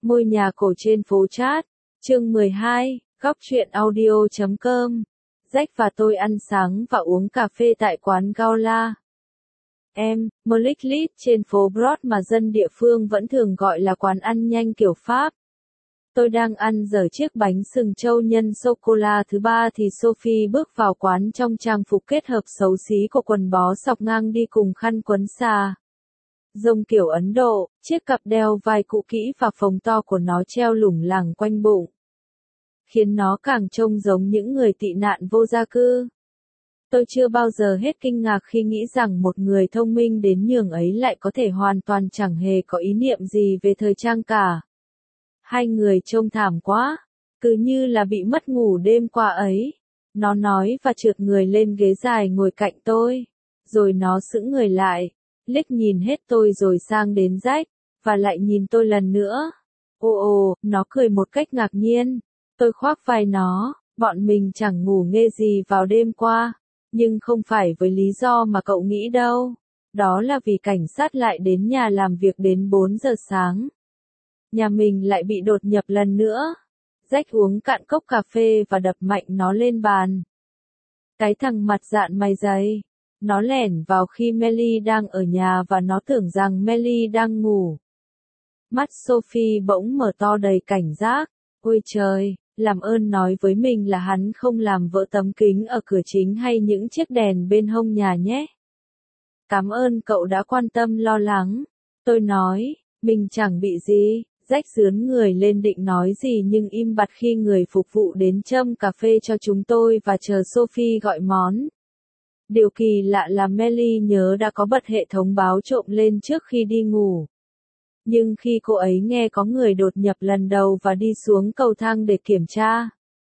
Ngôi nhà cổ trên phố Chat, chương 12, góc truyện audio.com. Jack và tôi ăn sáng và uống cà phê tại quán Gaula. Mliklit trên phố Broad mà dân địa phương vẫn thường gọi là quán ăn nhanh kiểu Pháp. Tôi đang ăn dở chiếc bánh sừng trâu nhân sô-cô-la thứ ba thì Sophie bước vào quán trong trang phục kết hợp xấu xí của quần bó sọc ngang đi cùng khăn quấn xà rông kiểu Ấn Độ, chiếc cặp đeo vai cũ kỹ và phồng to của nó treo lủng lẳng quanh bụng, khiến nó càng trông giống những người tị nạn vô gia cư. Tôi chưa bao giờ hết kinh ngạc khi nghĩ rằng một người thông minh đến nhường ấy lại có thể hoàn toàn chẳng hề có ý niệm gì về thời trang cả. Hai người trông thảm quá, cứ như là bị mất ngủ đêm qua ấy. Nó nói và trượt người lên ghế dài ngồi cạnh tôi. Rồi nó sững người lại, liếc nhìn hết tôi rồi sang đến Jack, và lại nhìn tôi lần nữa. Ồ, nó cười một cách ngạc nhiên. Tôi khoác vai nó, bọn mình chẳng ngủ nghê gì vào đêm qua. Nhưng không phải với lý do mà cậu nghĩ đâu. Đó là vì cảnh sát lại đến nhà làm việc đến 4 giờ sáng. Nhà mình lại bị đột nhập lần nữa. Jack uống cạn cốc cà phê và đập mạnh nó lên bàn. Cái thằng mặt dạn mày dày. Nó lẻn vào khi Melly đang ở nhà và nó tưởng rằng Melly đang ngủ. Mắt Sophie bỗng mở to đầy cảnh giác. Ôi trời, làm ơn nói với mình là hắn không làm vỡ tấm kính ở cửa chính hay những chiếc đèn bên hông nhà nhé. Cảm ơn cậu đã quan tâm lo lắng. Tôi nói, mình chẳng bị gì. Jack rướn người lên định nói gì nhưng im bặt khi người phục vụ đến châm cà phê cho chúng tôi và chờ Sophie gọi món. Điều kỳ lạ là Melly nhớ đã có bật hệ thống báo trộm lên trước khi đi ngủ. Nhưng khi cô ấy nghe có người đột nhập lần đầu và đi xuống cầu thang để kiểm tra,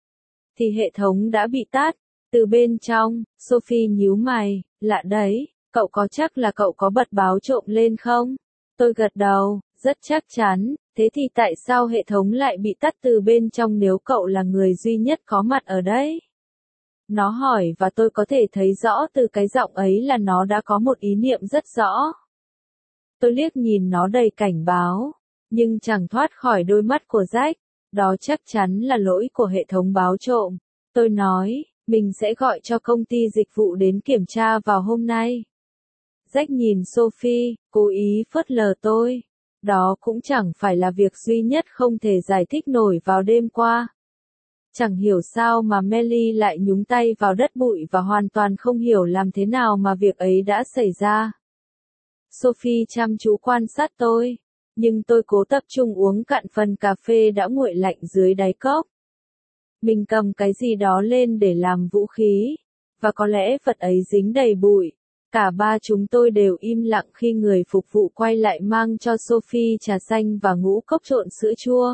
thì hệ thống đã bị tắt. Từ bên trong, Sophie nhíu mày, lạ đấy, cậu có chắc là cậu có bật báo trộm lên không? Tôi gật đầu, rất chắc chắn, thế thì tại sao hệ thống lại bị tắt từ bên trong nếu cậu là người duy nhất có mặt ở đấy? Nó hỏi và tôi có thể thấy rõ từ cái giọng ấy là nó đã có một ý niệm rất rõ. Tôi liếc nhìn nó đầy cảnh báo, nhưng chẳng thoát khỏi đôi mắt của Jack. Đó chắc chắn là lỗi của hệ thống báo trộm. Tôi nói, mình sẽ gọi cho công ty dịch vụ đến kiểm tra vào hôm nay. Jack nhìn Sophie, cố ý phớt lờ tôi. Đó cũng chẳng phải là việc duy nhất không thể giải thích nổi vào đêm qua. Chẳng hiểu sao mà Melly lại nhúng tay vào đất bụi và hoàn toàn không hiểu làm thế nào mà việc ấy đã xảy ra. Sophie chăm chú quan sát tôi, nhưng tôi cố tập trung uống cạn phần cà phê đã nguội lạnh dưới đáy cốc. Mình cầm cái gì đó lên để làm vũ khí, và có lẽ vật ấy dính đầy bụi. Cả ba chúng tôi đều im lặng khi người phục vụ quay lại mang cho Sophie trà xanh và ngũ cốc trộn sữa chua.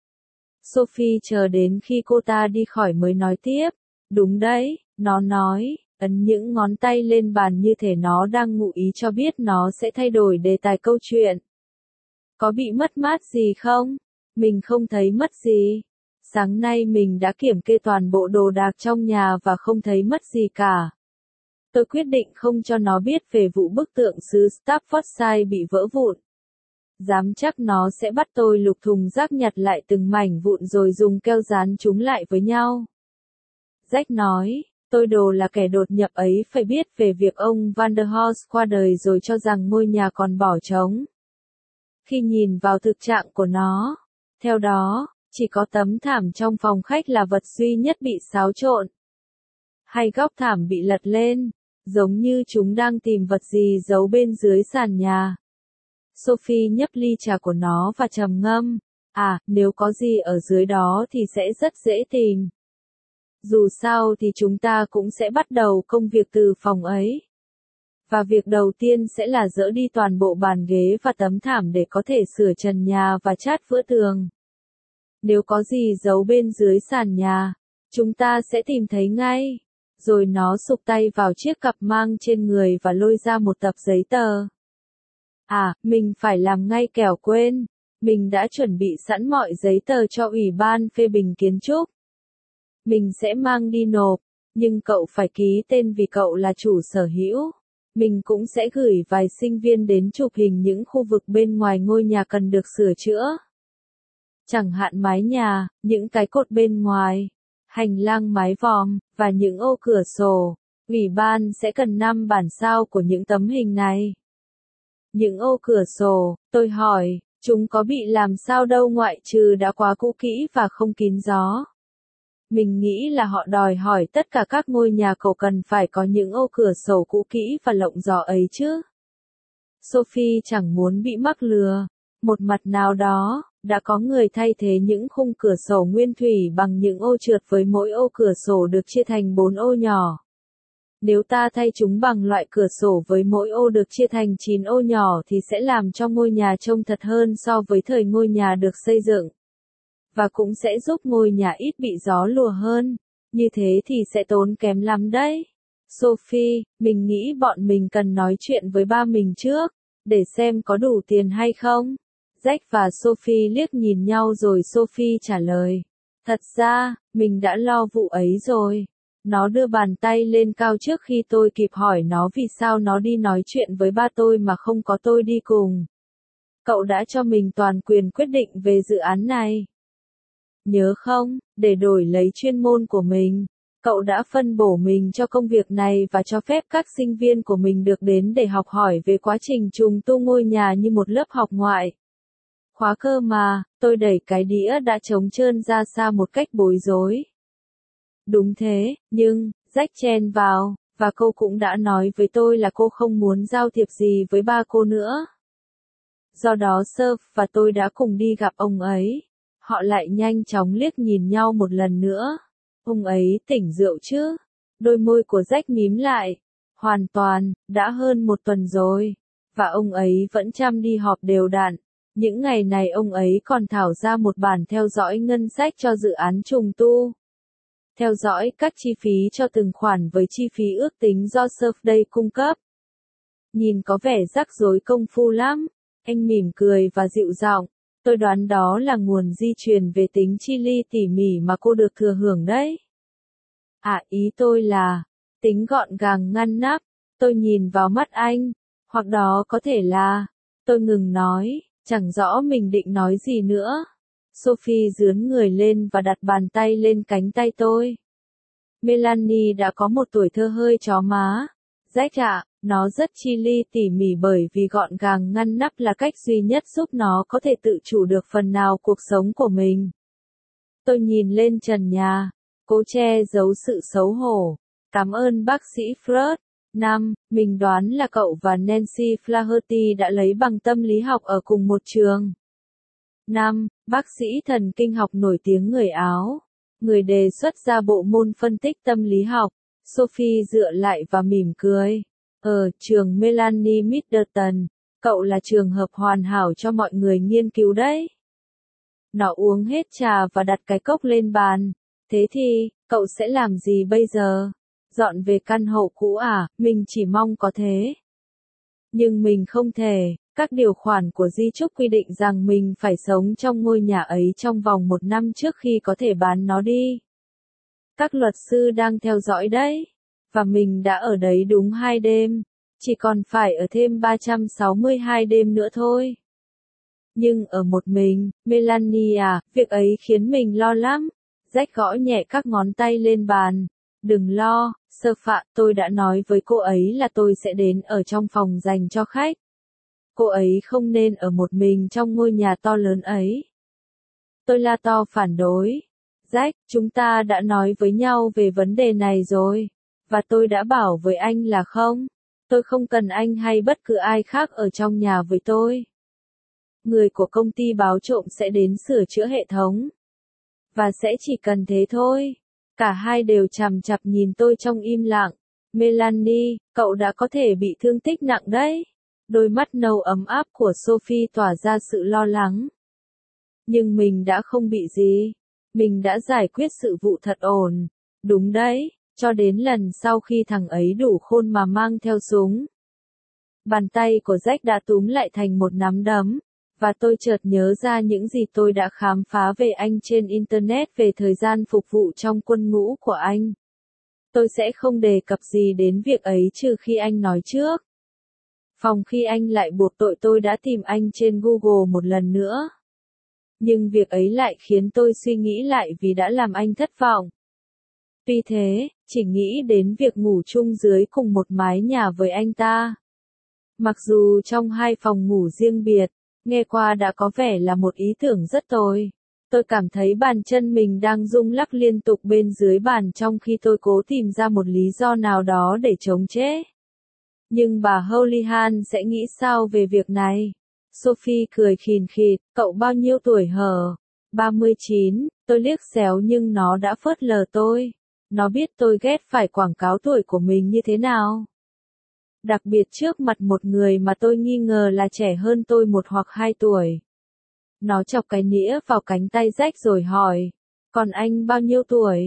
Sophie chờ đến khi cô ta đi khỏi mới nói tiếp. Đúng đấy, nó nói, ấn những ngón tay lên bàn như thể nó đang ngụ ý cho biết nó sẽ thay đổi đề tài câu chuyện. Có bị mất mát gì không? Mình không thấy mất gì. Sáng nay mình đã kiểm kê toàn bộ đồ đạc trong nhà và không thấy mất gì cả. Tôi quyết định không cho nó biết về vụ bức tượng sứ Staffordshire bị vỡ vụn. Dám chắc nó sẽ bắt tôi lục thùng rác nhặt lại từng mảnh vụn rồi dùng keo dán chúng lại với nhau. Jack nói, tôi đồ là kẻ đột nhập ấy phải biết về việc ông Vanderhorst qua đời rồi cho rằng ngôi nhà còn bỏ trống. Khi nhìn vào thực trạng của nó, theo đó, chỉ có tấm thảm trong phòng khách là vật duy nhất bị xáo trộn. Hai góc thảm bị lật lên, giống như chúng đang tìm vật gì giấu bên dưới sàn nhà. Sophie nhấp ly trà của nó và trầm ngâm. Nếu có gì ở dưới đó thì sẽ rất dễ tìm. Dù sao thì chúng ta cũng sẽ bắt đầu công việc từ phòng ấy. Và việc đầu tiên sẽ là dỡ đi toàn bộ bàn ghế và tấm thảm để có thể sửa trần nhà và chát vữa tường. Nếu có gì giấu bên dưới sàn nhà, chúng ta sẽ tìm thấy ngay. Rồi nó sục tay vào chiếc cặp mang trên người và lôi ra một tập giấy tờ. Mình phải làm ngay kẻo quên. Mình đã chuẩn bị sẵn mọi giấy tờ cho Ủy ban phê bình kiến trúc. Mình sẽ mang đi nộp, nhưng cậu phải ký tên vì cậu là chủ sở hữu. Mình cũng sẽ gửi vài sinh viên đến chụp hình những khu vực bên ngoài ngôi nhà cần được sửa chữa. Chẳng hạn mái nhà, những cái cột bên ngoài, hành lang mái vòm, và những ô cửa sổ. Ủy ban sẽ cần 5 bản sao của những tấm hình này. Những ô cửa sổ, tôi hỏi, chúng có bị làm sao đâu ngoại trừ đã quá cũ kỹ và không kín gió. Mình nghĩ là họ đòi hỏi tất cả các ngôi nhà cậu cần phải có những ô cửa sổ cũ kỹ và lộng gió ấy chứ. Sophie chẳng muốn bị mắc lừa. Một mặt nào đó, đã có người thay thế những khung cửa sổ nguyên thủy bằng những ô trượt với mỗi ô cửa sổ được chia thành 4 ô nhỏ. Nếu ta thay chúng bằng loại cửa sổ với mỗi ô được chia thành 9 ô nhỏ thì sẽ làm cho ngôi nhà trông thật hơn so với thời ngôi nhà được xây dựng. Và cũng sẽ giúp ngôi nhà ít bị gió lùa hơn. Như thế thì sẽ tốn kém lắm đấy. Sophie, mình nghĩ bọn mình cần nói chuyện với ba mình trước, để xem có đủ tiền hay không. Jack và Sophie liếc nhìn nhau rồi Sophie trả lời. Thật ra, mình đã lo vụ ấy rồi. Nó đưa bàn tay lên cao trước khi tôi kịp hỏi nó vì sao nó đi nói chuyện với ba tôi mà không có tôi đi cùng. Cậu đã cho mình toàn quyền quyết định về dự án này. Nhớ không, để đổi lấy chuyên môn của mình, cậu đã phân bổ mình cho công việc này và cho phép các sinh viên của mình được đến để học hỏi về quá trình trùng tu ngôi nhà như một lớp học ngoại. Khóa cơ mà, tôi đẩy cái đĩa đã trống trơn ra xa một cách bối rối. Đúng thế, nhưng, Jack chen vào, và cô cũng đã nói với tôi là cô không muốn giao thiệp gì với ba cô nữa. Do đó Surf và tôi đã cùng đi gặp ông ấy. Họ lại nhanh chóng liếc nhìn nhau một lần nữa. Ông ấy tỉnh rượu chứ? Đôi môi của Jack mím lại. Hoàn toàn, đã hơn 1 tuần rồi. Và ông ấy vẫn chăm đi họp đều đặn. Những ngày này ông ấy còn thảo ra một bản theo dõi ngân sách cho dự án trùng tu. Theo dõi các chi phí cho từng khoản với chi phí ước tính do Surfday cung cấp. Nhìn có vẻ rắc rối công phu lắm. Anh mỉm cười và dịu giọng. Tôi đoán đó là nguồn di truyền về tính chi ly tỉ mỉ mà cô được thừa hưởng đấy. À, ý tôi là, tính gọn gàng ngăn nắp. Tôi nhìn vào mắt anh. Hoặc đó có thể là, tôi ngừng nói, chẳng rõ mình định nói gì nữa. Sophie dướn người lên và đặt bàn tay lên cánh tay tôi. Melanie đã có một tuổi thơ hơi chó má. Jack ạ, nó rất chi ly tỉ mỉ bởi vì gọn gàng ngăn nắp là cách duy nhất giúp nó có thể tự chủ được phần nào cuộc sống của mình. Tôi nhìn lên trần nhà, cố che giấu sự xấu hổ. Cảm ơn bác sĩ Freud. Mình đoán là cậu và Nancy Flaherty đã lấy bằng tâm lý học ở cùng một trường. Bác sĩ thần kinh học nổi tiếng người Áo. Người đề xuất ra bộ môn phân tích tâm lý học. Sophie dựa lại và mỉm cười. Trường Melanie Middleton. Cậu là trường hợp hoàn hảo cho mọi người nghiên cứu đấy. Nó uống hết trà và đặt cái cốc lên bàn. Thế thì, cậu sẽ làm gì bây giờ? Dọn về căn hộ cũ à? Mình chỉ mong có thế. Nhưng mình không thể. Các điều khoản của di chúc quy định rằng mình phải sống trong ngôi nhà ấy trong vòng 1 năm trước khi có thể bán nó đi. Các luật sư đang theo dõi đấy. Và mình đã ở đấy đúng 2 đêm. Chỉ còn phải ở thêm 362 đêm nữa thôi. Nhưng ở một mình, Melanie à, việc ấy khiến mình lo lắm. Jack gõ nhẹ các ngón tay lên bàn. Đừng lo, Surf ạ, tôi đã nói với cô ấy là tôi sẽ đến ở trong phòng dành cho khách. Cô ấy không nên ở một mình trong ngôi nhà to lớn ấy. Tôi la to phản đối. Jack, chúng ta đã nói với nhau về vấn đề này rồi. Và tôi đã bảo với anh là không. Tôi không cần anh hay bất cứ ai khác ở trong nhà với tôi. Người của công ty báo trộm sẽ đến sửa chữa hệ thống. Và sẽ chỉ cần thế thôi. Cả hai đều chằm chặp nhìn tôi trong im lặng. Melanie, cậu đã có thể bị thương tích nặng đấy. Đôi mắt nâu ấm áp của Sophie tỏa ra sự lo lắng. Nhưng mình đã không bị gì. Mình đã giải quyết sự vụ thật ổn. Đúng đấy, cho đến lần sau khi thằng ấy đủ khôn mà mang theo súng. Bàn tay của Jack đã túm lại thành một nắm đấm. Và tôi chợt nhớ ra những gì tôi đã khám phá về anh trên Internet về thời gian phục vụ trong quân ngũ của anh. Tôi sẽ không đề cập gì đến việc ấy trừ khi anh nói trước. Phòng khi anh lại buộc tội tôi đã tìm anh trên Google một lần nữa. Nhưng việc ấy lại khiến tôi suy nghĩ lại vì đã làm anh thất vọng. Tuy thế, chỉ nghĩ đến việc ngủ chung dưới cùng một mái nhà với anh ta. Mặc dù trong hai phòng ngủ riêng biệt, nghe qua đã có vẻ là một ý tưởng rất tồi. Tôi cảm thấy bàn chân mình đang rung lắc liên tục bên dưới bàn trong khi tôi cố tìm ra một lý do nào đó để chống chế. Nhưng bà Houlihan sẽ nghĩ sao về việc này? Sophie cười khìn khịt, cậu bao nhiêu tuổi hở? 39, tôi liếc xéo nhưng nó đã phớt lờ tôi. Nó biết tôi ghét phải quảng cáo tuổi của mình như thế nào. Đặc biệt trước mặt một người mà tôi nghi ngờ là trẻ hơn tôi 1 hoặc 2 tuổi. Nó chọc cái nĩa vào cánh tay Jack rồi hỏi, còn anh bao nhiêu tuổi?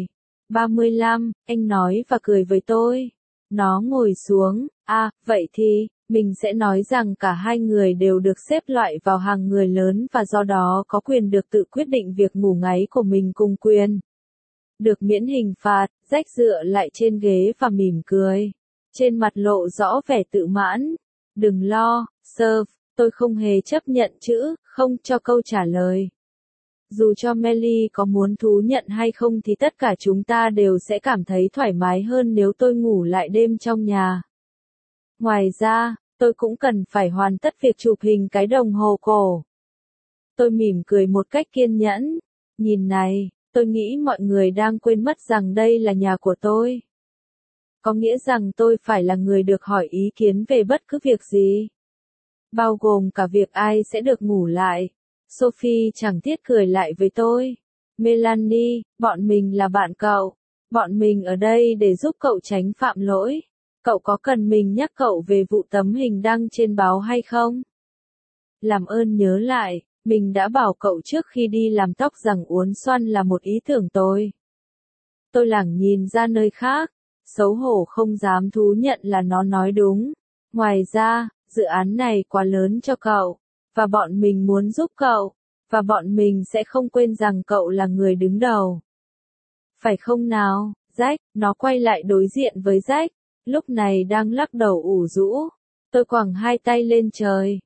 35, anh nói và cười với tôi. Nó ngồi xuống, vậy thì, mình sẽ nói rằng cả hai người đều được xếp loại vào hàng người lớn và do đó có quyền được tự quyết định việc ngủ ngáy của mình cùng quyền được miễn hình phạt. Jack dựa lại trên ghế và mỉm cười. Trên mặt lộ rõ vẻ tự mãn. Đừng lo, Sir, tôi không hề chấp nhận chữ không cho câu trả lời. Dù cho Melly có muốn thú nhận hay không thì tất cả chúng ta đều sẽ cảm thấy thoải mái hơn nếu tôi ngủ lại đêm trong nhà. Ngoài ra, tôi cũng cần phải hoàn tất việc chụp hình cái đồng hồ cổ. Tôi mỉm cười một cách kiên nhẫn. Nhìn này, tôi nghĩ mọi người đang quên mất rằng đây là nhà của tôi. Có nghĩa rằng tôi phải là người được hỏi ý kiến về bất cứ việc gì. Bao gồm cả việc ai sẽ được ngủ lại. Sophie chẳng tiếc cười lại với tôi. Melanie, bọn mình là bạn cậu. Bọn mình ở đây để giúp cậu tránh phạm lỗi. Cậu có cần mình nhắc cậu về vụ tấm hình đăng trên báo hay không? Làm ơn nhớ lại, mình đã bảo cậu trước khi đi làm tóc rằng uốn xoăn là một ý tưởng tồi. Tôi lẳng nhìn ra nơi khác, xấu hổ không dám thú nhận là nó nói đúng. Ngoài ra, dự án này quá lớn cho cậu, và bọn mình muốn giúp cậu, và bọn mình sẽ không quên rằng cậu là người đứng đầu. Phải không nào, Jack? Nó quay lại đối diện với Jack, lúc này đang lắc đầu ủ rũ. Tôi quẳng hai tay lên trời.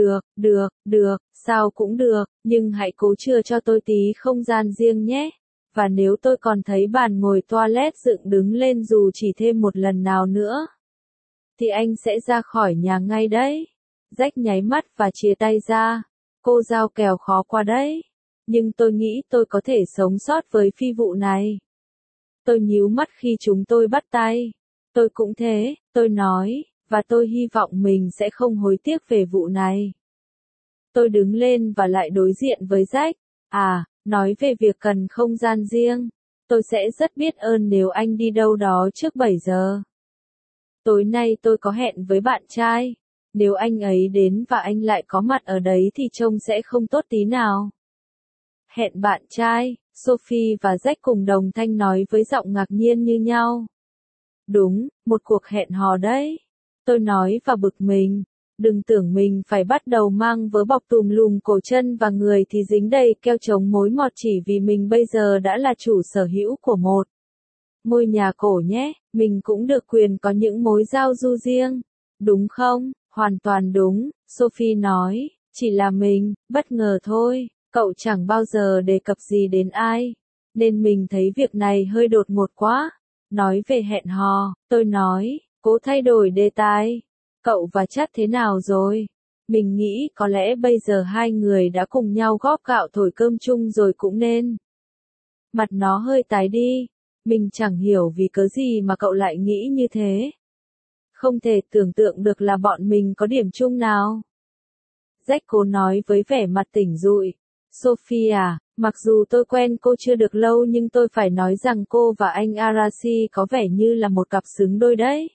Được, sao cũng được, nhưng hãy cố chừa cho tôi tí không gian riêng nhé. Và nếu tôi còn thấy bàn ngồi toilet dựng đứng lên dù chỉ thêm một lần nào nữa, thì anh sẽ ra khỏi nhà ngay đấy. Jack nháy mắt và chia tay ra. Cô giao kèo khó qua đấy. Nhưng tôi nghĩ tôi có thể sống sót với phi vụ này. Tôi nhíu mắt khi chúng tôi bắt tay. Tôi cũng thế, tôi nói, và tôi hy vọng mình sẽ không hối tiếc về vụ này. Tôi đứng lên và lại đối diện với Jack. Nói về việc cần không gian riêng. Tôi sẽ rất biết ơn nếu anh đi đâu đó trước 7 giờ. Tối nay tôi có hẹn với bạn trai. Nếu anh ấy đến và anh lại có mặt ở đấy thì trông sẽ không tốt tí nào. Hẹn bạn trai, Sophie và Jack cùng đồng thanh nói với giọng ngạc nhiên như nhau. Đúng, một cuộc hẹn hò đấy. Tôi nói và bực mình. Đừng tưởng mình phải bắt đầu mang vớ bọc tùm lum cổ chân và người thì dính đầy keo chống mối mọt chỉ vì mình bây giờ đã là chủ sở hữu của một ngôi nhà cổ nhé. Mình cũng được quyền có những mối giao du riêng. Đúng không? Hoàn toàn đúng, Sophie nói. Chỉ là mình, bất ngờ thôi. Cậu chẳng bao giờ đề cập gì đến ai. Nên mình thấy việc này hơi đột ngột quá. Nói về hẹn hò, tôi nói, cố thay đổi đề tài. Cậu và Chad thế nào rồi? Mình nghĩ có lẽ bây giờ hai người đã cùng nhau góp gạo thổi cơm chung rồi cũng nên. Mặt nó hơi tái đi. Mình chẳng hiểu vì cớ gì mà cậu lại nghĩ như thế. Không thể tưởng tượng được là bọn mình có điểm chung nào. Jack cố nói với vẻ mặt tỉnh rụi. Sophia, mặc dù tôi quen cô chưa được lâu nhưng tôi phải nói rằng cô và anh Arashi có vẻ như là một cặp xứng đôi đấy.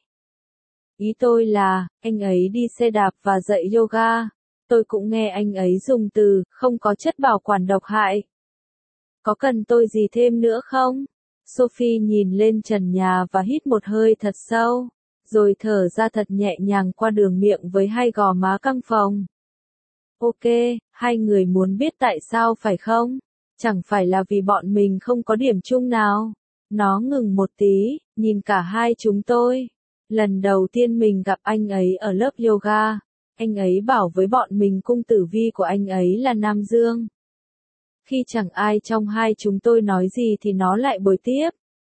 Ý tôi là, anh ấy đi xe đạp và dạy yoga. Tôi cũng nghe anh ấy dùng từ, không có chất bảo quản độc hại. Có cần tôi gì thêm nữa không? Sophie nhìn lên trần nhà và hít một hơi thật sâu, rồi thở ra thật nhẹ nhàng qua đường miệng với hai gò má căng phồng. Ok, hai người muốn biết tại sao phải không? Chẳng phải là vì bọn mình không có điểm chung nào. Nó ngừng một tí, nhìn cả hai chúng tôi. Lần đầu tiên mình gặp anh ấy ở lớp yoga, anh ấy bảo với bọn mình cung tử vi của anh ấy là Nam Dương. Khi chẳng ai trong hai chúng tôi nói gì thì nó lại bồi tiếp.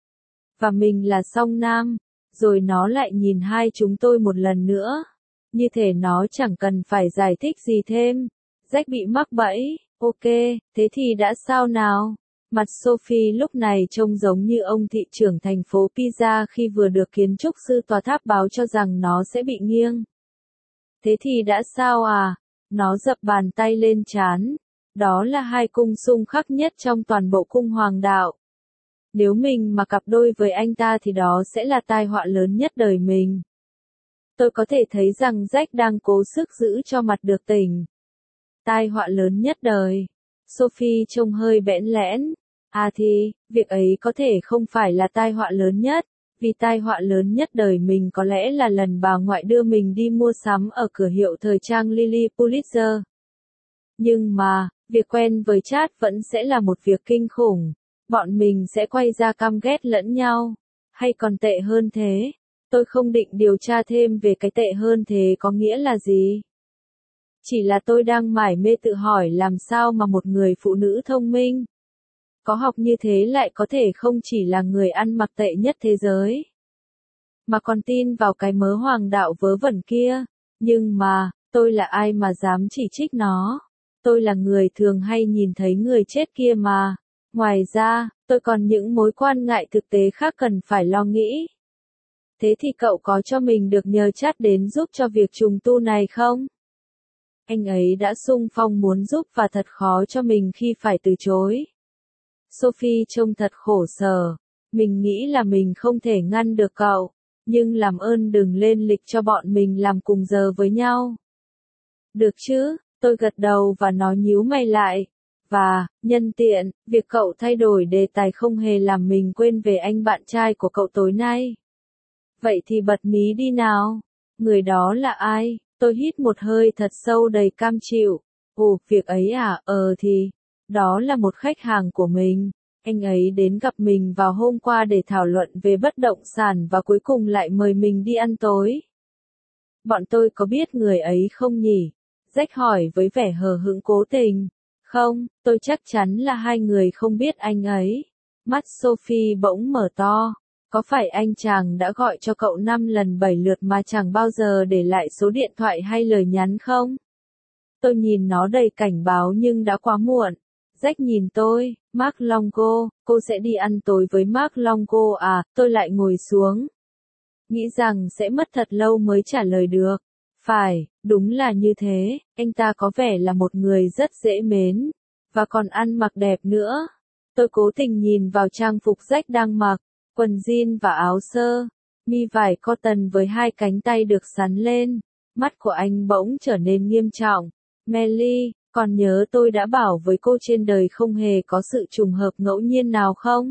Và mình là song nam, rồi nó lại nhìn hai chúng tôi một lần nữa. Như thể nó chẳng cần phải giải thích gì thêm. Jack bị mắc bẫy, ok, thế thì đã sao nào? Mặt Sophie lúc này trông giống như ông thị trưởng thành phố Pisa khi vừa được kiến trúc sư tòa tháp báo cho rằng nó sẽ bị nghiêng. Thế thì đã sao à? Nó dập bàn tay lên trán. Đó là hai cung xung khắc nhất trong toàn bộ cung hoàng đạo. Nếu mình mà cặp đôi với anh ta thì đó sẽ là tai họa lớn nhất đời mình. Tôi có thể thấy rằng Jack đang cố sức giữ cho mặt được tỉnh. Tai họa lớn nhất đời. Sophie trông hơi bẽn lẽn. À thì, việc ấy có thể không phải là tai họa lớn nhất, vì tai họa lớn nhất đời mình có lẽ là lần bà ngoại đưa mình đi mua sắm ở cửa hiệu thời trang Lily Pulitzer. Nhưng mà, việc quen với Chad vẫn sẽ là một việc kinh khủng. Bọn mình sẽ quay ra căm ghét lẫn nhau. Hay còn tệ hơn thế. Tôi không định điều tra thêm về cái tệ hơn thế có nghĩa là gì. Chỉ là tôi đang mải mê tự hỏi làm sao mà một người phụ nữ thông minh, có học như thế lại có thể không chỉ là người ăn mặc tệ nhất thế giới, mà còn tin vào cái mớ hoàng đạo vớ vẩn kia. Nhưng mà, tôi là ai mà dám chỉ trích nó? Tôi là người thường hay nhìn thấy người chết kia mà. Ngoài ra, tôi còn những mối quan ngại thực tế khác cần phải lo nghĩ. Thế thì cậu có cho mình được nhờ Chad đến giúp cho việc trùng tu này không? Anh ấy đã xung phong muốn giúp và thật khó cho mình khi phải từ chối. Sophie trông thật khổ sở. Mình nghĩ là mình không thể ngăn được cậu, nhưng làm ơn đừng lên lịch cho bọn mình làm cùng giờ với nhau. Được chứ, tôi gật đầu và nó nhíu mày lại. Và, nhân tiện, việc cậu thay đổi đề tài không hề làm mình quên về anh bạn trai của cậu tối nay. Vậy thì bật mí đi nào. Người đó là ai? Tôi hít một hơi thật sâu đầy cam chịu. Ồ, việc ấy à, thì, đó là một khách hàng của mình. Anh ấy đến gặp mình vào hôm qua để thảo luận về bất động sản và cuối cùng lại mời mình đi ăn tối. Bọn tôi có biết người ấy không nhỉ? Jack hỏi với vẻ hờ hững cố tình. Không, tôi chắc chắn là hai người không biết anh ấy. Mắt Sophie bỗng mở to. Có phải anh chàng đã gọi cho cậu 5 lần 7 lượt mà chẳng bao giờ để lại số điện thoại hay lời nhắn không? Tôi nhìn nó đầy cảnh báo nhưng đã quá muộn. Jack nhìn tôi, Mark Longo, cô sẽ đi ăn tối với Mark Longo à? Tôi lại ngồi xuống. Nghĩ rằng sẽ mất thật lâu mới trả lời được. Phải, đúng là như thế, anh ta có vẻ là một người rất dễ mến, và còn ăn mặc đẹp nữa. Tôi cố tình nhìn vào trang phục Jack đang mặc, quần jean và áo sơ, mi vải cotton với hai cánh tay được xắn lên. Mắt của anh bỗng trở nên nghiêm trọng. Melly, còn nhớ tôi đã bảo với cô trên đời không hề có sự trùng hợp ngẫu nhiên nào không?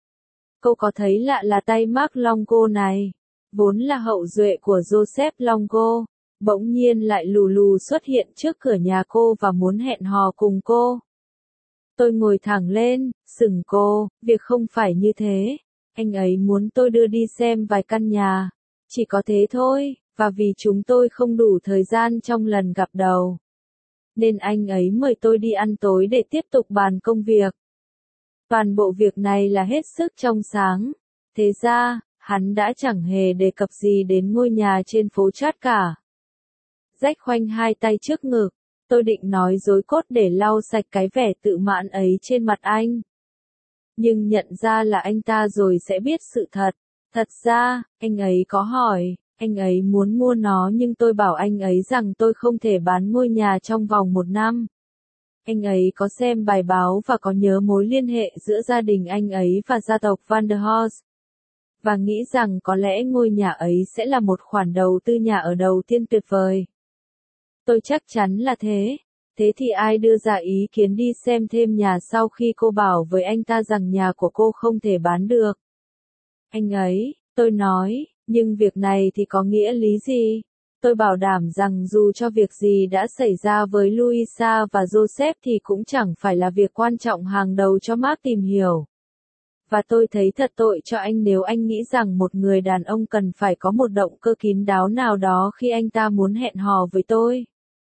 Cô có thấy lạ là tay Mark Longo này, vốn là hậu duệ của Joseph Longo, bỗng nhiên lại lù lù xuất hiện trước cửa nhà cô và muốn hẹn hò cùng cô. Tôi ngồi thẳng lên, sững cô, việc không phải như thế. Anh ấy muốn tôi đưa đi xem vài căn nhà. Chỉ có thế thôi, và vì chúng tôi không đủ thời gian trong lần gặp đầu, nên anh ấy mời tôi đi ăn tối để tiếp tục bàn công việc. Toàn bộ việc này là hết sức trong sáng. Thế ra, hắn đã chẳng hề đề cập gì đến ngôi nhà trên phố Chát cả. Jack khoanh hai tay trước ngực. Tôi định nói dối cốt để lau sạch cái vẻ tự mãn ấy trên mặt anh. Nhưng nhận ra là anh ta rồi sẽ biết sự thật. Thật ra, anh ấy có hỏi, anh ấy muốn mua nó nhưng tôi bảo anh ấy rằng tôi không thể bán ngôi nhà trong vòng 1 năm. Anh ấy có xem bài báo và có nhớ mối liên hệ giữa gia đình anh ấy và gia tộc Van der Horst. Và nghĩ rằng có lẽ ngôi nhà ấy sẽ là một khoản đầu tư nhà ở đầu tiên tuyệt vời. Tôi chắc chắn là thế. Thế thì ai đưa ra ý kiến đi xem thêm nhà sau khi cô bảo với anh ta rằng nhà của cô không thể bán được? Anh ấy, tôi nói, nhưng việc này thì có nghĩa lý gì? Tôi bảo đảm rằng dù cho việc gì đã xảy ra với Louisa và Joseph thì cũng chẳng phải là việc quan trọng hàng đầu cho Mark tìm hiểu. Và tôi thấy thật tội cho anh nếu anh nghĩ rằng một người đàn ông cần phải có một động cơ kín đáo nào đó khi anh ta muốn hẹn hò với tôi.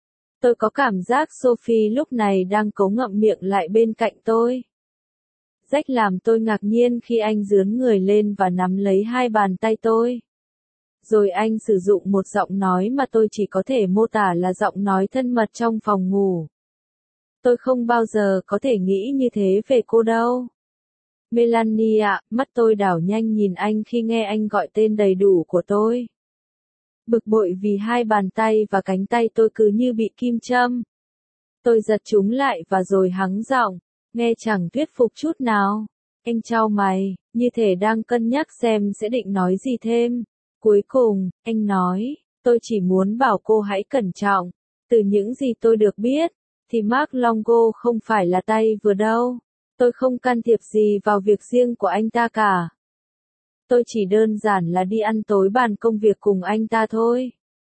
Tôi có cảm giác Sophie lúc này đang cố ngậm miệng lại bên cạnh tôi. Jack làm tôi ngạc nhiên khi anh dướn người lên và nắm lấy hai bàn tay tôi. Rồi anh sử dụng một giọng nói mà tôi chỉ có thể mô tả là giọng nói thân mật trong phòng ngủ. Tôi không bao giờ có thể nghĩ như thế về cô đâu. Melanie ạ, mắt tôi đảo nhanh nhìn anh khi nghe anh gọi tên đầy đủ của tôi. Bực bội vì hai bàn tay và cánh tay tôi cứ như bị kim châm. Tôi giật chúng lại và rồi hắng giọng, nghe chẳng thuyết phục chút nào. Anh chau mày, như thể đang cân nhắc xem sẽ định nói gì thêm. Cuối cùng, anh nói, tôi chỉ muốn bảo cô hãy cẩn trọng. Từ những gì tôi được biết, thì Mark Longo không phải là tay vừa đâu. Tôi không can thiệp gì vào việc riêng của anh ta cả. Tôi chỉ đơn giản là đi ăn tối bàn công việc cùng anh ta thôi.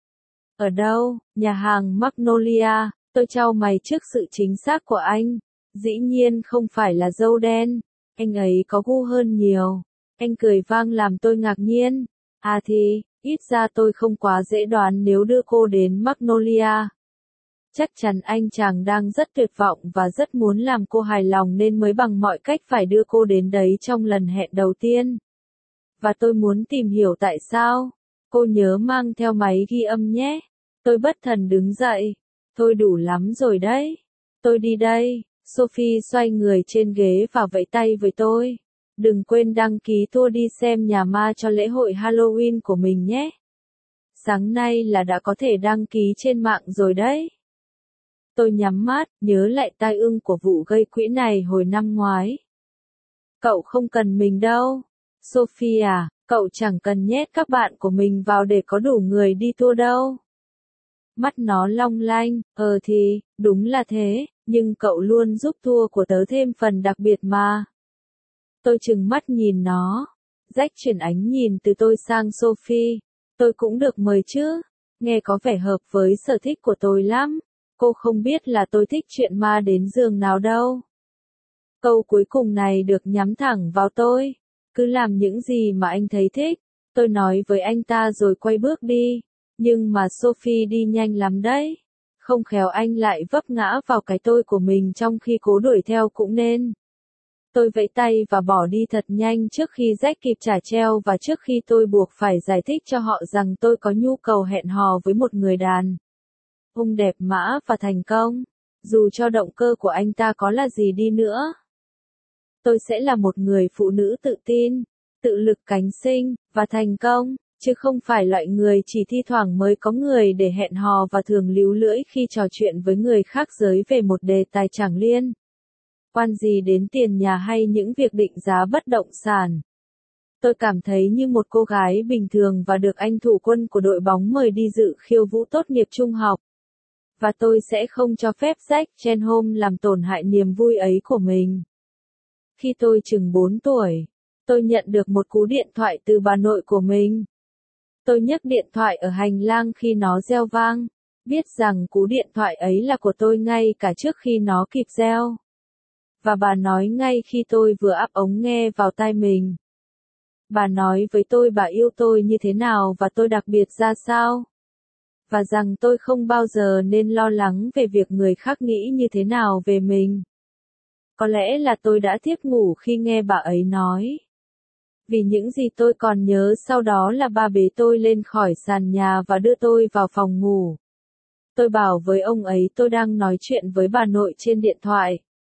Ở đâu? Nhà hàng Magnolia. Tôi chau mày trước sự chính xác của anh. Dĩ nhiên không phải là dâu đen. Anh ấy có gu hơn nhiều. Anh cười vang làm tôi ngạc nhiên. À thì, ít ra tôi không quá dễ đoán nếu đưa cô đến Magnolia. Chắc chắn anh chàng đang rất tuyệt vọng và rất muốn làm cô hài lòng nên mới bằng mọi cách phải đưa cô đến đấy trong lần hẹn đầu tiên. Và tôi muốn tìm hiểu tại sao. Cô nhớ mang theo máy ghi âm nhé. Tôi bất thần đứng dậy. Thôi đủ lắm rồi đấy. Tôi đi đây. Sophie xoay người trên ghế và vẫy tay với tôi. Đừng quên đăng ký tour đi xem nhà ma cho lễ hội Halloween của mình nhé. Sáng nay là đã có thể đăng ký trên mạng rồi đấy. Tôi nhắm mắt, nhớ lại tai ương của vụ gây quỹ này hồi năm ngoái. Cậu không cần mình đâu. Sophie à, cậu chẳng cần nhét các bạn của mình vào để có đủ người đi tour đâu. Mắt nó long lanh, thì, đúng là thế, nhưng cậu luôn giúp tour của tớ thêm phần đặc biệt mà. Tôi trừng mắt nhìn nó. Jack chuyển ánh nhìn từ tôi sang Sophie. Tôi cũng được mời chứ. Nghe có vẻ hợp với sở thích của tôi lắm. Cô không biết là tôi thích chuyện ma đến giường nào đâu. Câu cuối cùng này được nhắm thẳng vào tôi. Cứ làm những gì mà anh thấy thích. Tôi nói với anh ta rồi quay bước đi. Nhưng mà Sophie đi nhanh lắm đấy. Không khéo anh lại vấp ngã vào cái tôi của mình trong khi cố đuổi theo cũng nên. Tôi vẫy tay và bỏ đi thật nhanh trước khi Jack kịp trả treo và trước khi tôi buộc phải giải thích cho họ rằng tôi có nhu cầu hẹn hò với một người đàn ông đẹp mã và thành công. Dù cho động cơ của anh ta có là gì đi nữa. Tôi sẽ là một người phụ nữ tự tin, tự lực cánh sinh, và thành công, chứ không phải loại người chỉ thi thoảng mới có người để hẹn hò và thường líu lưỡi khi trò chuyện với người khác giới về một đề tài chẳng liên quan gì đến tiền nhà hay những việc định giá bất động sản. Tôi cảm thấy như một cô gái bình thường và được anh thủ quân của đội bóng mời đi dự khiêu vũ tốt nghiệp trung học. Và tôi sẽ không cho phép Jack Chenholm làm tổn hại niềm vui ấy của mình. Khi tôi chừng 4 tuổi, tôi nhận được một cú điện thoại từ bà nội của mình. Tôi nhấc điện thoại ở hành lang khi nó reo vang, biết rằng cú điện thoại ấy là của tôi ngay cả trước khi nó kịp reo. Và bà nói ngay khi tôi vừa áp ống nghe vào tai mình. Bà nói với tôi bà yêu tôi như thế nào và tôi đặc biệt ra sao. Và rằng tôi không bao giờ nên lo lắng về việc người khác nghĩ như thế nào về mình. Có lẽ là tôi đã thiếp ngủ khi nghe bà ấy nói. Vì những gì tôi còn nhớ sau đó là bà bế tôi lên khỏi sàn nhà và đưa tôi vào phòng ngủ. Tôi bảo với ông ấy tôi đang nói chuyện với bà nội trên điện thoại.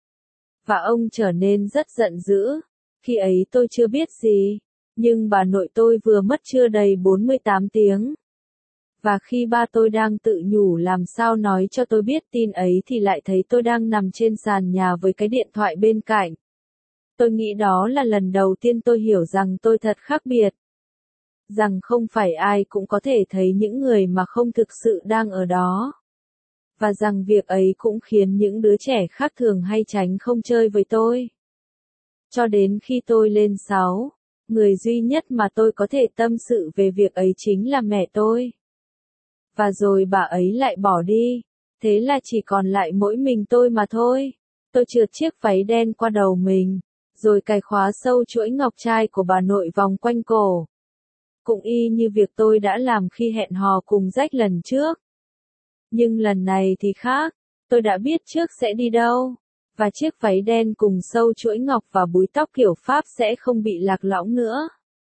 Và ông trở nên rất giận dữ. Khi ấy tôi chưa biết gì. Nhưng bà nội tôi vừa mất chưa đầy 48 tiếng. Và khi ba tôi đang tự nhủ làm sao nói cho tôi biết tin ấy thì lại thấy tôi đang nằm trên sàn nhà với cái điện thoại bên cạnh. Tôi nghĩ đó là lần đầu tiên tôi hiểu rằng tôi thật khác biệt. Rằng không phải ai cũng có thể thấy những người mà không thực sự đang ở đó. Và rằng việc ấy cũng khiến những đứa trẻ khác thường hay tránh không chơi với tôi. Cho đến khi tôi lên 6, người duy nhất mà tôi có thể tâm sự về việc ấy chính là mẹ tôi. Và rồi bà ấy lại bỏ đi. Thế là chỉ còn lại mỗi mình tôi mà thôi. Tôi trượt chiếc váy đen qua đầu mình. Rồi cài khóa sâu chuỗi ngọc trai của bà nội vòng quanh cổ. Cũng y như việc tôi đã làm khi hẹn hò cùng Jack lần trước. Nhưng lần này thì khác, tôi đã biết trước sẽ đi đâu, và chiếc váy đen cùng sâu chuỗi ngọc và búi tóc kiểu Pháp sẽ không bị lạc lõng nữa.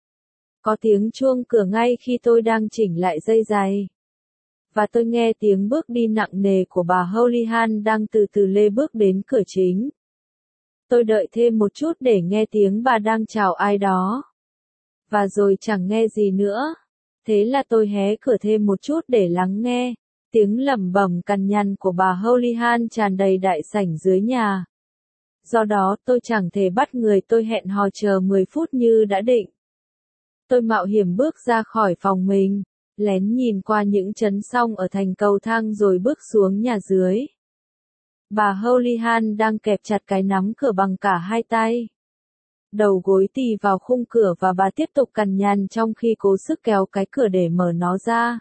Có tiếng chuông cửa ngay khi tôi đang chỉnh lại dây giày. Và tôi nghe tiếng bước đi nặng nề của bà Houlihan đang từ từ lê bước đến cửa chính. Tôi đợi thêm một chút để nghe tiếng bà đang chào ai đó. Và rồi chẳng nghe gì nữa. Thế là tôi hé cửa thêm một chút để lắng nghe. Tiếng lẩm bẩm cằn nhằn của bà Houlihan tràn đầy đại sảnh dưới nhà. Do đó tôi chẳng thể bắt người tôi hẹn hò chờ 10 phút như đã định. Tôi mạo hiểm bước ra khỏi phòng mình, lén nhìn qua những chấn song ở thành cầu thang rồi bước xuống nhà dưới. Bà Houlihan đang kẹp chặt cái nắm cửa bằng cả hai tay. Đầu gối tì vào khung cửa và bà tiếp tục cằn nhằn trong khi cố sức kéo cái cửa để mở nó ra.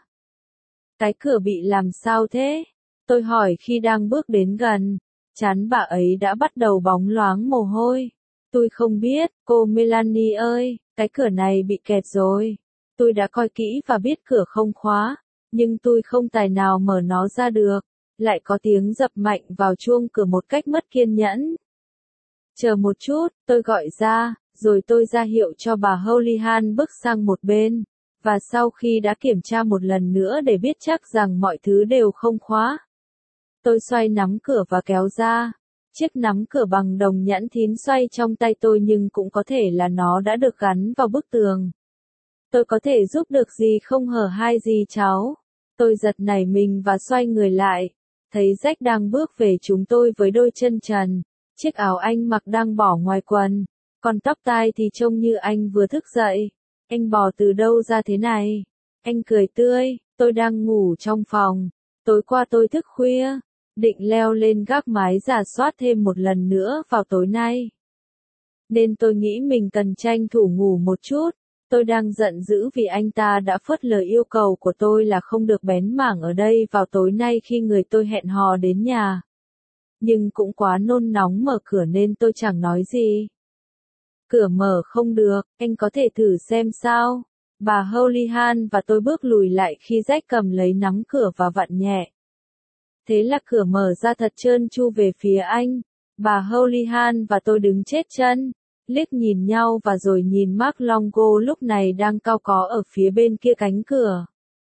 Cái cửa bị làm sao thế? Tôi hỏi khi đang bước đến gần. Trán bà ấy đã bắt đầu bóng loáng mồ hôi. Tôi không biết, cô Melanie ơi, cái cửa này bị kẹt rồi. Tôi đã coi kỹ và biết cửa không khóa, nhưng tôi không tài nào mở nó ra được. Lại có tiếng dập mạnh vào chuông cửa một cách mất kiên nhẫn. Chờ một chút, tôi gọi ra, rồi tôi ra hiệu cho bà Houlihan bước sang một bên. Và sau khi đã kiểm tra một lần nữa để biết chắc rằng mọi thứ đều không khóa, tôi xoay nắm cửa và kéo ra. Chiếc nắm cửa bằng đồng nhẵn thín xoay trong tay tôi nhưng cũng có thể là nó đã được gắn vào bức tường. Tôi có thể giúp được gì không hở hai gì cháu? Tôi giật nảy mình và xoay người lại. Thấy Jack đang bước về chúng tôi với đôi chân trần. Chiếc áo anh mặc đang bỏ ngoài quần. Còn tóc tai thì trông như anh vừa thức dậy. Anh bò từ đâu ra thế này? Anh cười tươi, tôi đang ngủ trong phòng. Tối qua tôi thức khuya. Định leo lên gác mái rà soát thêm một lần nữa vào tối nay. Nên tôi nghĩ mình cần tranh thủ ngủ một chút. Tôi đang giận dữ vì anh ta đã phớt lờ yêu cầu của tôi là không được bén mảng ở đây vào tối nay khi người tôi hẹn hò đến nhà. Nhưng cũng quá nôn nóng mở cửa nên tôi chẳng nói gì. Cửa mở không được, anh có thể thử xem sao. Bà Houlihan và tôi bước lùi lại khi Jack cầm lấy nắm cửa và vặn nhẹ. Thế là cửa mở ra thật trơn tru về phía anh. Bà Houlihan và tôi đứng chết chân, liếc nhìn nhau và rồi nhìn Mark Longo lúc này đang cau có ở phía bên kia cánh cửa.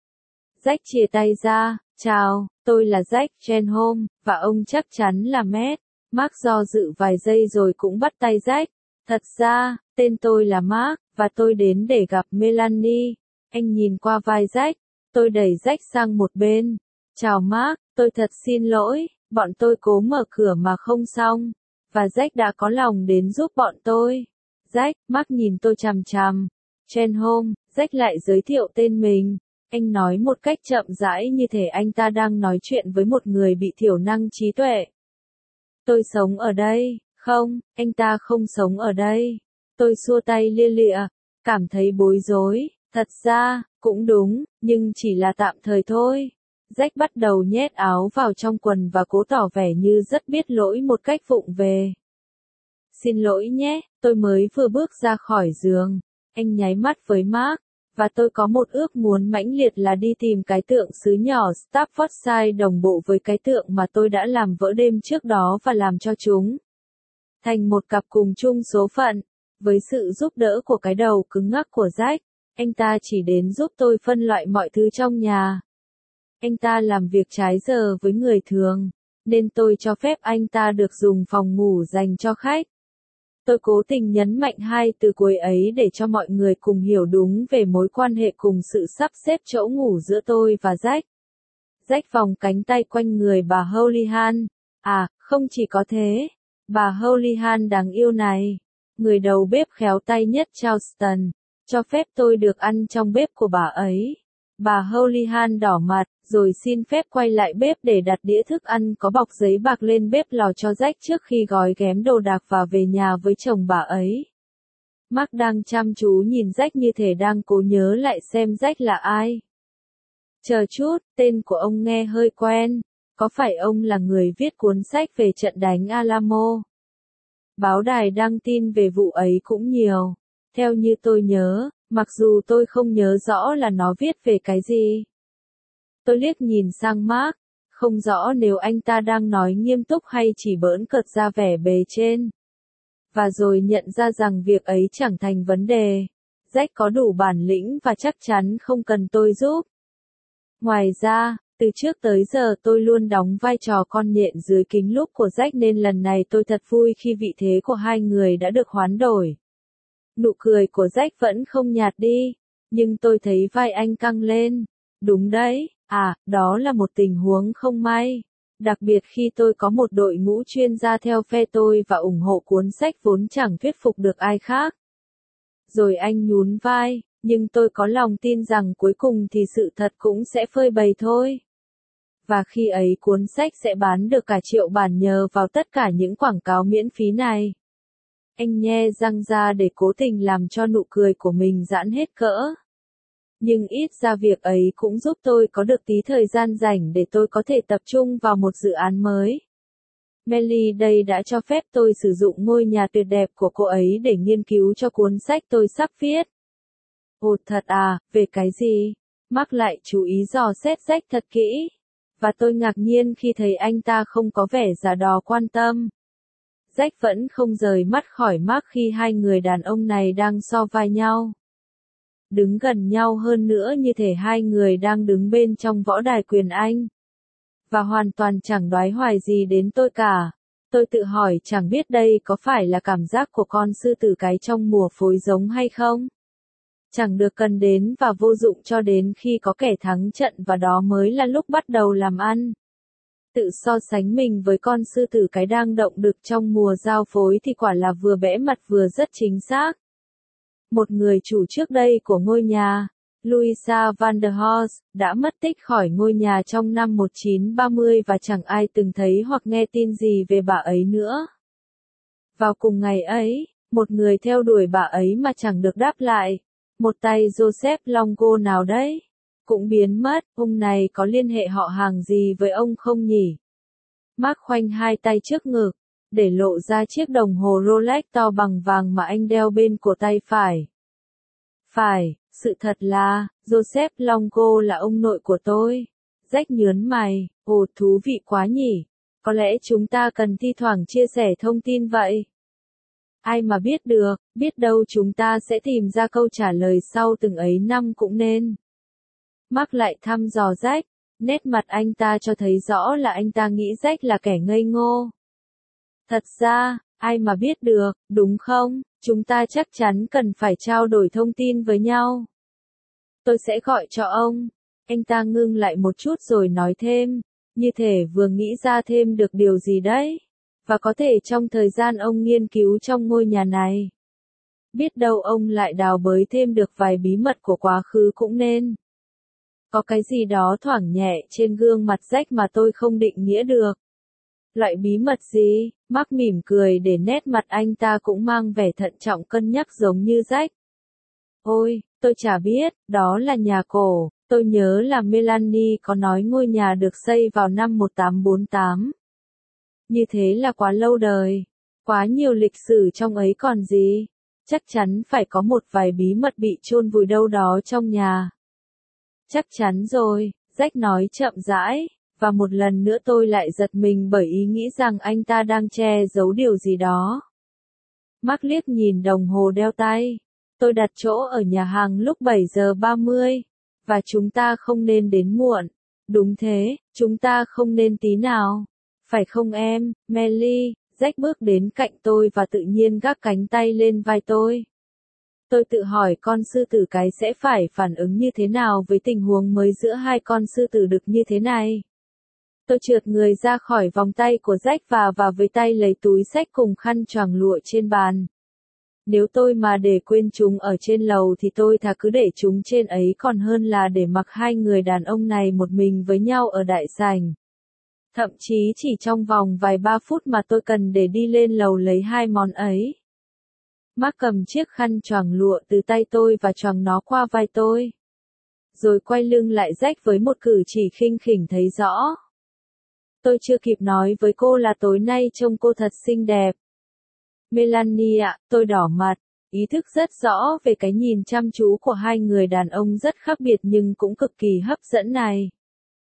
Jack chìa tay ra, chào, tôi là Jack Trenholm, và ông chắc chắn là Matt. Mark do dự vài giây rồi cũng bắt tay Jack. Thật ra, tên tôi là Mark, và tôi đến để gặp Melanie. Anh nhìn qua vai Jack, tôi đẩy Jack sang một bên. Chào Mark, tôi thật xin lỗi, bọn tôi cố mở cửa mà không xong. Và Jack đã có lòng đến giúp bọn tôi. Jack, Mark nhìn tôi chằm chằm. Trenholm, Jack lại giới thiệu tên mình. Anh nói một cách chậm rãi như thể anh ta đang nói chuyện với một người bị thiểu năng trí tuệ. Tôi sống ở đây. Không, anh ta không sống ở đây. Tôi xua tay lia lịa, cảm thấy bối rối. Thật ra, cũng đúng, nhưng chỉ là tạm thời thôi. Jack bắt đầu nhét áo vào trong quần và cố tỏ vẻ như rất biết lỗi một cách vụng về. Xin lỗi nhé, tôi mới vừa bước ra khỏi giường. Anh nháy mắt với Mark, và tôi có một ước muốn mãnh liệt là đi tìm cái tượng sứ nhỏ Staffordshire đồng bộ với cái tượng mà tôi đã làm vỡ đêm trước đó và làm cho chúng thành một cặp cùng chung số phận. Với sự giúp đỡ của cái đầu cứng ngắc của Jack, anh ta chỉ đến giúp tôi phân loại mọi thứ trong nhà. Anh ta làm việc trái giờ với người thường, nên tôi cho phép anh ta được dùng phòng ngủ dành cho khách. Tôi cố tình nhấn mạnh hai từ cuối ấy để cho mọi người cùng hiểu đúng về mối quan hệ cùng sự sắp xếp chỗ ngủ giữa tôi và Jack. Jack vòng cánh tay quanh người bà Houlihan. À, không chỉ có thế. Bà Houlihan đáng yêu này, người đầu bếp khéo tay nhất Charleston, cho phép tôi được ăn trong bếp của bà ấy. Bà Houlihan đỏ mặt, rồi xin phép quay lại bếp để đặt đĩa thức ăn có bọc giấy bạc lên bếp lò cho Jack trước khi gói ghém đồ đạc và về nhà với chồng bà ấy. Mark đang chăm chú nhìn Jack như thể đang cố nhớ lại xem Jack là ai. Chờ chút, tên của ông nghe hơi quen. Có phải ông là người viết cuốn sách về trận đánh Alamo? Báo đài đăng tin về vụ ấy cũng nhiều. Theo như tôi nhớ, mặc dù tôi không nhớ rõ là nó viết về cái gì. Tôi liếc nhìn sang Mark, Không rõ nếu anh ta đang nói nghiêm túc hay chỉ bỡn cợt ra vẻ bề trên. Và rồi nhận ra rằng việc ấy chẳng thành vấn đề. Jack có đủ bản lĩnh và chắc chắn không cần tôi giúp. Ngoài ra, từ trước tới giờ tôi luôn đóng vai trò con nhện dưới kính lúp của Jack nên lần này tôi thật vui khi vị thế của hai người đã được hoán đổi. Nụ cười của Jack vẫn không nhạt đi, nhưng tôi thấy vai anh căng lên. Đúng đấy, đó là một tình huống không may. Đặc biệt khi tôi có một đội ngũ chuyên gia theo phe tôi và ủng hộ cuốn sách vốn chẳng thuyết phục được ai khác. Rồi anh nhún vai, nhưng tôi có lòng tin rằng cuối cùng thì sự thật cũng sẽ phơi bày thôi. Và khi ấy cuốn sách sẽ bán được cả 1.000.000 bản nhờ vào tất cả những quảng cáo miễn phí này. Anh nhe răng ra để cố tình làm cho nụ cười của mình giãn hết cỡ. Nhưng ít ra việc ấy cũng giúp tôi có được tí thời gian rảnh để tôi có thể tập trung vào một dự án mới. Melly đây đã cho phép tôi sử dụng ngôi nhà tuyệt đẹp của cô ấy để nghiên cứu cho cuốn sách tôi sắp viết. Ồ thật à, về cái gì? Mark lại chú ý dò xét Jack thật kỹ. Và tôi ngạc nhiên khi thấy anh ta không có vẻ giả đò quan tâm. Jack vẫn không rời mắt khỏi Mark khi hai người đàn ông này đang so vai nhau. Đứng gần nhau hơn nữa như thể hai người đang đứng bên trong võ đài quyền Anh. Và hoàn toàn chẳng đoái hoài gì đến tôi cả. Tôi tự hỏi chẳng biết đây có phải là cảm giác của con sư tử cái trong mùa phối giống hay không? Chẳng được cần đến và vô dụng cho đến khi có kẻ thắng trận và đó mới là lúc bắt đầu làm ăn. Tự so sánh mình với con sư tử cái đang động đực trong mùa giao phối thì quả là vừa bẽ mặt vừa rất chính xác. Một người chủ trước đây của ngôi nhà, Louisa van der Horst, đã mất tích khỏi ngôi nhà trong năm 1930 và chẳng ai từng thấy hoặc nghe tin gì về bà ấy nữa. Vào cùng ngày ấy, một người theo đuổi bà ấy mà chẳng được đáp lại, một tay Joseph Longo nào đấy, cũng biến mất. Ông này có liên hệ họ hàng gì với ông không nhỉ? Mark khoanh hai tay trước ngực, để lộ ra chiếc đồng hồ Rolex to bằng vàng mà anh đeo bên cổ tay phải. Phải, sự thật là, Joseph Longo là ông nội của tôi. Jack nhớn mày, ồ thú vị quá nhỉ, có lẽ chúng ta cần thi thoảng chia sẻ thông tin vậy. Ai mà biết được, biết đâu chúng ta sẽ tìm ra câu trả lời sau từng ấy năm cũng nên. Mark lại thăm dò Jack, nét mặt anh ta cho thấy rõ là anh ta nghĩ Jack là kẻ ngây ngô. Thật ra, ai mà biết được, đúng không? Chúng ta chắc chắn cần phải trao đổi thông tin với nhau. Tôi sẽ gọi cho ông. Anh ta ngưng lại một chút rồi nói thêm, như thể vừa nghĩ ra thêm được điều gì đấy. Và có thể trong thời gian ông nghiên cứu trong ngôi nhà này, biết đâu ông lại đào bới thêm được vài bí mật của quá khứ cũng nên. Có cái gì đó thoảng nhẹ trên gương mặt Jack mà tôi không định nghĩa được. Loại bí mật gì? Mark mỉm cười để nét mặt anh ta cũng mang vẻ thận trọng cân nhắc giống như Jack. Ôi, tôi chả biết, đó là nhà cổ, tôi nhớ là Melanie có nói ngôi nhà được xây vào năm 1848. Như thế là quá lâu đời, quá nhiều lịch sử trong ấy còn gì, chắc chắn phải có một vài bí mật bị chôn vùi đâu đó trong nhà. Chắc chắn rồi, Jack nói chậm rãi. Và một lần nữa tôi lại giật mình bởi ý nghĩ rằng anh ta đang che giấu điều gì đó. Mark liếc nhìn đồng hồ đeo tay. Tôi đặt chỗ ở nhà hàng lúc 7:30. Và chúng ta không nên đến muộn. Đúng thế, chúng ta không nên tí nào. Phải không em, Melly? Jack bước đến cạnh tôi và tự nhiên gác cánh tay lên vai tôi. Tôi tự hỏi con sư tử cái sẽ phải phản ứng như thế nào với tình huống mới giữa hai con sư tử đực như thế này. Tôi trượt người ra khỏi vòng tay của Jack và với tay lấy túi xách cùng khăn choàng lụa trên bàn. Nếu tôi mà để quên chúng ở trên lầu thì tôi thà cứ để chúng trên ấy còn hơn là để mặc hai người đàn ông này một mình với nhau ở đại sảnh. Thậm chí chỉ trong vòng vài 3 phút mà tôi cần để đi lên lầu lấy hai món ấy. Mark cầm chiếc khăn choàng lụa từ tay tôi và choàng nó qua vai tôi. Rồi quay lưng lại Jack với một cử chỉ khinh khỉnh thấy rõ. Tôi chưa kịp nói với cô là tối nay trông cô thật xinh đẹp. Melanie ạ, tôi đỏ mặt, ý thức rất rõ về cái nhìn chăm chú của hai người đàn ông rất khác biệt nhưng cũng cực kỳ hấp dẫn này.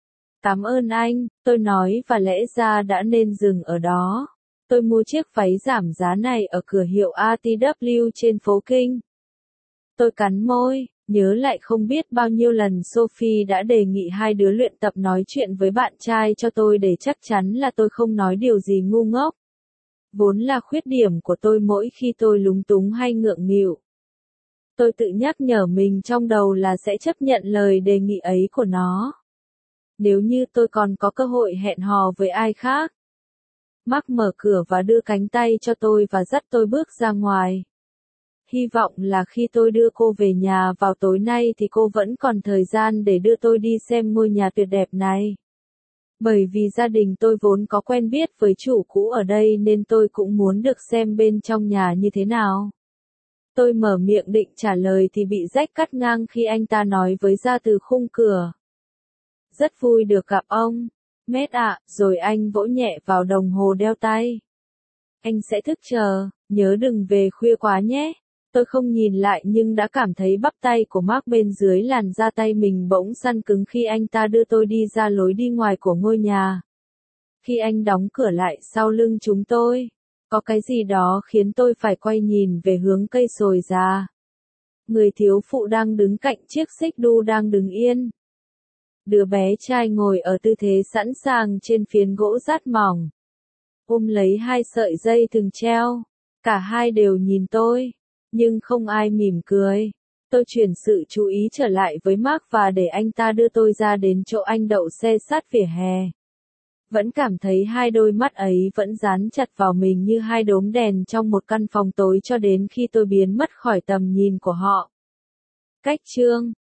Cảm ơn anh, tôi nói và lẽ ra đã nên dừng ở đó. Tôi mua chiếc váy giảm giá này ở cửa hiệu ATW trên phố Kinh. Tôi cắn môi, nhớ lại không biết bao nhiêu lần Sophie đã đề nghị hai đứa luyện tập nói chuyện với bạn trai cho tôi để chắc chắn là tôi không nói điều gì ngu ngốc. Vốn là khuyết điểm của tôi mỗi khi tôi lúng túng hay ngượng nghịu. Tôi tự nhắc nhở mình trong đầu là sẽ chấp nhận lời đề nghị ấy của nó. Nếu như tôi còn có cơ hội hẹn hò với ai khác. Mark mở cửa và đưa cánh tay cho tôi và dắt tôi bước ra ngoài. Hy vọng là khi tôi đưa cô về nhà vào tối nay thì cô vẫn còn thời gian để đưa tôi đi xem ngôi nhà tuyệt đẹp này. Bởi vì gia đình tôi vốn có quen biết với chủ cũ ở đây nên tôi cũng muốn được xem bên trong nhà như thế nào. Tôi mở miệng định trả lời thì bị Jack cắt ngang khi anh ta nói với ra từ khung cửa. Rất vui được gặp ông, Matt ạ, rồi anh vỗ nhẹ vào đồng hồ đeo tay. Anh sẽ thức chờ, nhớ đừng về khuya quá nhé. Tôi không nhìn lại nhưng đã cảm thấy bắp tay của Mark bên dưới làn da tay mình bỗng săn cứng khi anh ta đưa tôi đi ra lối đi ngoài của ngôi nhà. Khi anh đóng cửa lại sau lưng chúng tôi, có cái gì đó khiến tôi phải quay nhìn về hướng cây sồi già. Người thiếu phụ đang đứng cạnh chiếc xích đu đang đứng yên. Đứa bé trai ngồi ở tư thế sẵn sàng trên phiến gỗ rát mỏng. Ôm lấy hai sợi dây thừng treo. Cả hai đều nhìn tôi. Nhưng không ai mỉm cười. Tôi chuyển sự chú ý trở lại với Mark và để anh ta đưa tôi ra đến chỗ anh đậu xe sát vỉa hè. Vẫn cảm thấy hai đôi mắt ấy vẫn dán chặt vào mình như hai đốm đèn trong một căn phòng tối cho đến khi tôi biến mất khỏi tầm nhìn của họ. Cách chương